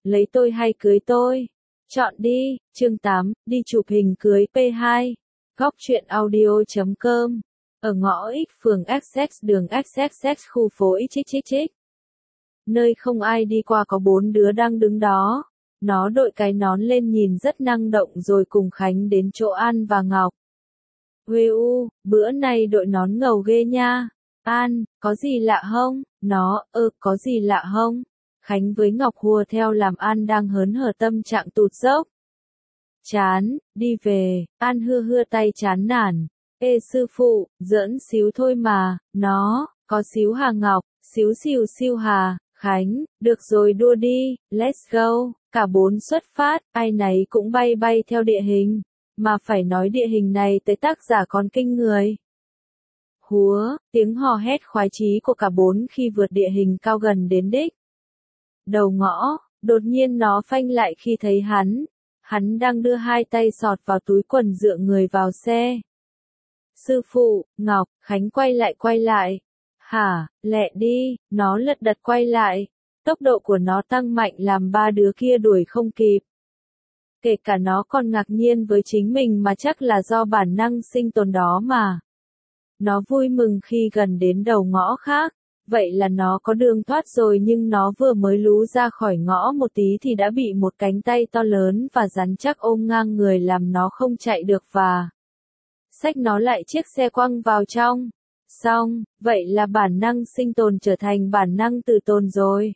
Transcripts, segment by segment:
lấy tôi hay cưới tôi? Chọn đi. Chương 8, đi chụp hình cưới P2. Góc truyện audio.com. Ở ngõ X phường XX đường XXX khu phố XXX. Nơi không ai đi qua có 4 đứa đang đứng đó. Nó đội cái nón lên nhìn rất năng động rồi cùng Khánh đến chỗ An và Ngọc. Uêu, bữa nay đội nón ngầu ghê nha. An, có gì lạ không? Nó, có gì lạ không? Khánh với Ngọc hùa theo làm An đang hớn hở tâm trạng tụt dốc. Chán, đi về, An hưa tay chán nản. Ê sư phụ, giỡn xíu thôi mà, nó, có xíu hà Ngọc, xíu xìu hà, Khánh, được rồi đua đi, let's go, cả 4 xuất phát, ai nấy cũng bay theo địa hình, mà phải nói địa hình này tới tác giả còn kinh người. Húa, tiếng hò hét khoái chí của cả 4 khi vượt địa hình cao gần đến đích. Đầu ngõ, đột nhiên nó phanh lại khi thấy hắn đang đưa 2 tay sọt vào túi quần dựa người vào xe. Sư phụ, Ngọc, Khánh quay lại. Hả, lẹ đi, nó lật đật quay lại. Tốc độ của nó tăng mạnh làm 3 đứa kia đuổi không kịp. Kể cả nó còn ngạc nhiên với chính mình mà chắc là do bản năng sinh tồn đó mà. Nó vui mừng khi gần đến đầu ngõ khác. Vậy là nó có đường thoát rồi, nhưng nó vừa mới lú ra khỏi ngõ một tí thì đã bị một cánh tay to lớn và rắn chắc ôm ngang người làm nó không chạy được và xách nó lại chiếc xe quăng vào trong. Xong, vậy là bản năng sinh tồn trở thành bản năng tự tồn rồi.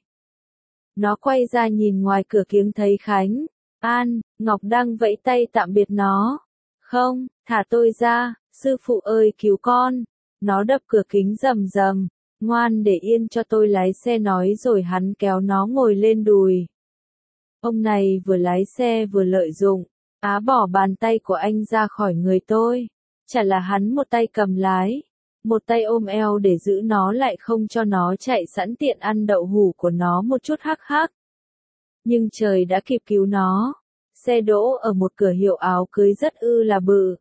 Nó quay ra nhìn ngoài cửa kiếng thấy Khánh, An, Ngọc đang vẫy tay tạm biệt nó. Không, thả tôi ra, sư phụ ơi cứu con. Nó đập cửa kính rầm. Ngoan để yên cho tôi lái xe nói rồi hắn kéo nó ngồi lên đùi. Ông này vừa lái xe vừa lợi dụng, bỏ bàn tay của anh ra khỏi người tôi. Chả là hắn một tay cầm lái, một tay ôm eo để giữ nó lại không cho nó chạy sẵn tiện ăn đậu hủ của nó một chút hắc. Nhưng trời đã kịp cứu nó. Xe đỗ ở một cửa hiệu áo cưới rất là bự.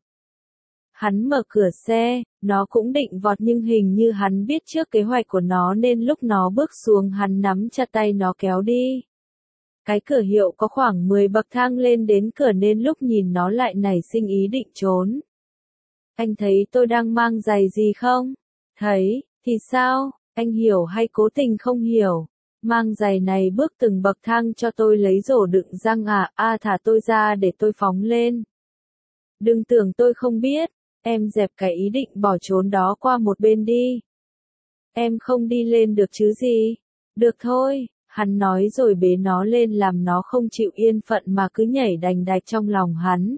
Hắn mở cửa xe, nó cũng định vọt nhưng hình như hắn biết trước kế hoạch của nó nên lúc nó bước xuống hắn nắm chặt tay nó kéo đi. Cái cửa hiệu có khoảng 10 bậc thang lên đến cửa nên lúc nhìn nó lại nảy sinh ý định trốn. Anh thấy tôi đang mang giày gì không? Thấy, thì sao? Anh hiểu hay cố tình không hiểu? Mang giày này bước từng bậc thang cho tôi lấy rổ đựng răng à? Thả tôi ra để tôi phóng lên. Đừng tưởng tôi không biết. Em dẹp cái ý định bỏ trốn đó qua một bên đi. Em không đi lên được chứ gì? Được thôi, hắn nói rồi bế nó lên làm nó không chịu yên phận mà cứ nhảy đành đạch trong lòng hắn.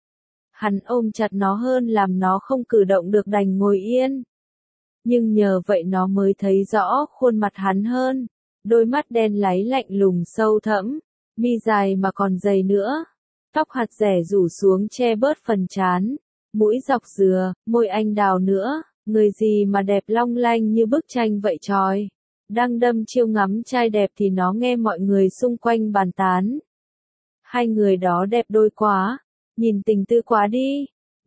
Hắn ôm chặt nó hơn làm nó không cử động được đành ngồi yên. Nhưng nhờ vậy nó mới thấy rõ khuôn mặt hắn hơn. Đôi mắt đen láy lạnh lùng sâu thẫm, mi dài mà còn dày nữa. Tóc hạt rẻ rủ xuống che bớt phần trán. Mũi dọc dừa, môi anh đào nữa, người gì mà đẹp long lanh như bức tranh vậy trời. Đang đâm chiêu ngắm trai đẹp thì nó nghe mọi người xung quanh bàn tán. Hai người đó đẹp đôi quá, nhìn tình tư quá đi,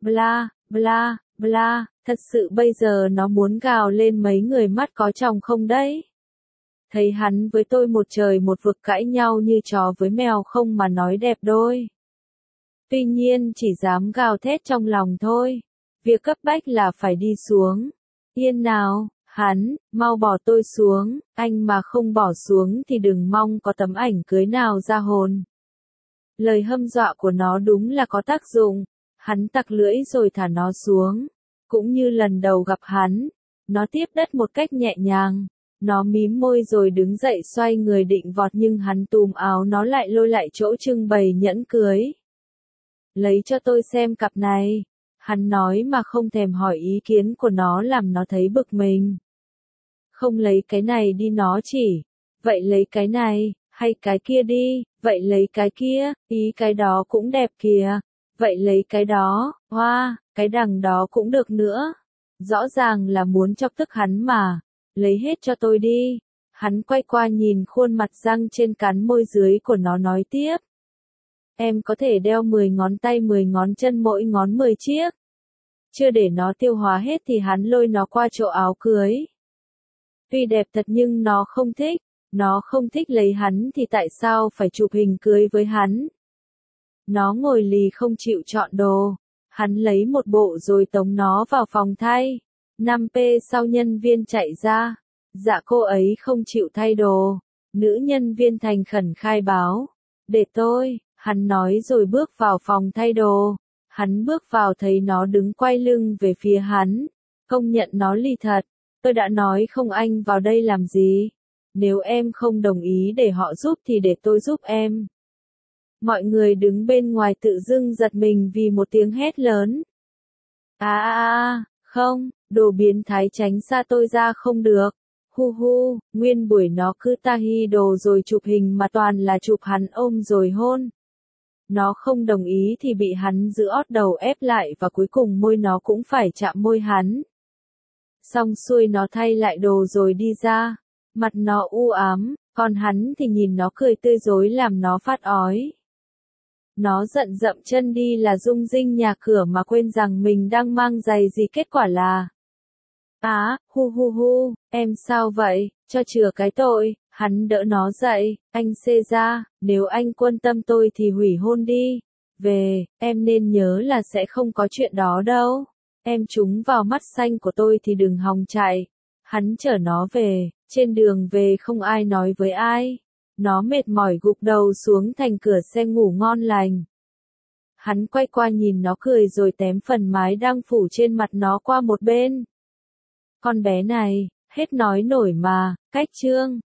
bla, thật sự bây giờ nó muốn gào lên mấy người mắt có chồng không đấy. Thấy hắn với tôi một trời một vực cãi nhau như chó với mèo không mà nói đẹp đôi. Tuy nhiên chỉ dám gào thét trong lòng thôi. Việc cấp bách là phải đi xuống. Yên nào, hắn, mau bỏ tôi xuống, anh mà không bỏ xuống thì đừng mong có tấm ảnh cưới nào ra hồn. Lời hâm dọa của nó đúng là có tác dụng. Hắn tặc lưỡi rồi thả nó xuống. Cũng như lần đầu gặp hắn, nó tiếp đất một cách nhẹ nhàng. Nó mím môi rồi đứng dậy xoay người định vọt nhưng hắn túm áo nó lại lôi lại chỗ trưng bày nhẫn cưới. Lấy cho tôi xem cặp này. Hắn nói mà không thèm hỏi ý kiến của nó làm nó thấy bực mình. Không lấy cái này đi nó chỉ. Vậy lấy cái này, hay cái kia đi, vậy lấy cái kia, ý cái đó cũng đẹp kìa. Vậy lấy cái đó, hoa, cái đằng đó cũng được nữa. Rõ ràng là muốn chọc tức hắn mà. Lấy hết cho tôi đi. Hắn quay qua nhìn khuôn mặt răng trên cắn môi dưới của nó nói tiếp. Em có thể đeo 10 ngón tay 10 ngón chân mỗi ngón 10 chiếc. Chưa để nó tiêu hóa hết thì hắn lôi nó qua chỗ áo cưới. Tuy đẹp thật nhưng nó không thích. Nó không thích lấy hắn thì tại sao phải chụp hình cưới với hắn? Nó ngồi lì không chịu chọn đồ. Hắn lấy một bộ rồi tống nó vào phòng thay. 5p sau nhân viên chạy ra. Dạ cô ấy không chịu thay đồ. Nữ nhân viên thành khẩn khai báo. Để tôi, hắn nói rồi bước vào phòng thay đồ. Hắn bước vào thấy nó đứng quay lưng về phía hắn. Công nhận nó lì thật. Tôi đã nói không anh vào đây làm gì. Nếu em không đồng ý để họ giúp thì để tôi giúp em. Mọi người đứng bên ngoài tự dưng giật mình vì một tiếng hét lớn. Không, đồ biến thái tránh xa tôi ra không được. Hu hu, nguyên buổi nó cứ tahi đồ rồi chụp hình mà toàn là chụp hắn ôm rồi hôn. Nó không đồng ý thì bị hắn giữ ót đầu ép lại và cuối cùng môi nó cũng phải chạm môi hắn. Xong xuôi nó thay lại đồ rồi đi ra. Mặt nó u ám, còn hắn thì nhìn nó cười tươi rói làm nó phát ói. Nó giận dậm chân đi là rung rinh nhà cửa mà quên rằng mình đang mang giày gì kết quả là. Hu hu hu, em sao vậy, cho chừa cái tội, hắn đỡ nó dậy, anh xê ra, nếu anh quan tâm tôi thì hủy hôn đi. Về, em nên nhớ là sẽ không có chuyện đó đâu. Em trúng vào mắt xanh của tôi thì đừng hòng chạy. Hắn chở nó về, trên đường về không ai nói với ai. Nó mệt mỏi gục đầu xuống thành cửa xe ngủ ngon lành. Hắn quay qua nhìn nó cười rồi tém phần mái đang phủ trên mặt nó qua một bên. Con bé này, hết nói nổi mà, cách chương.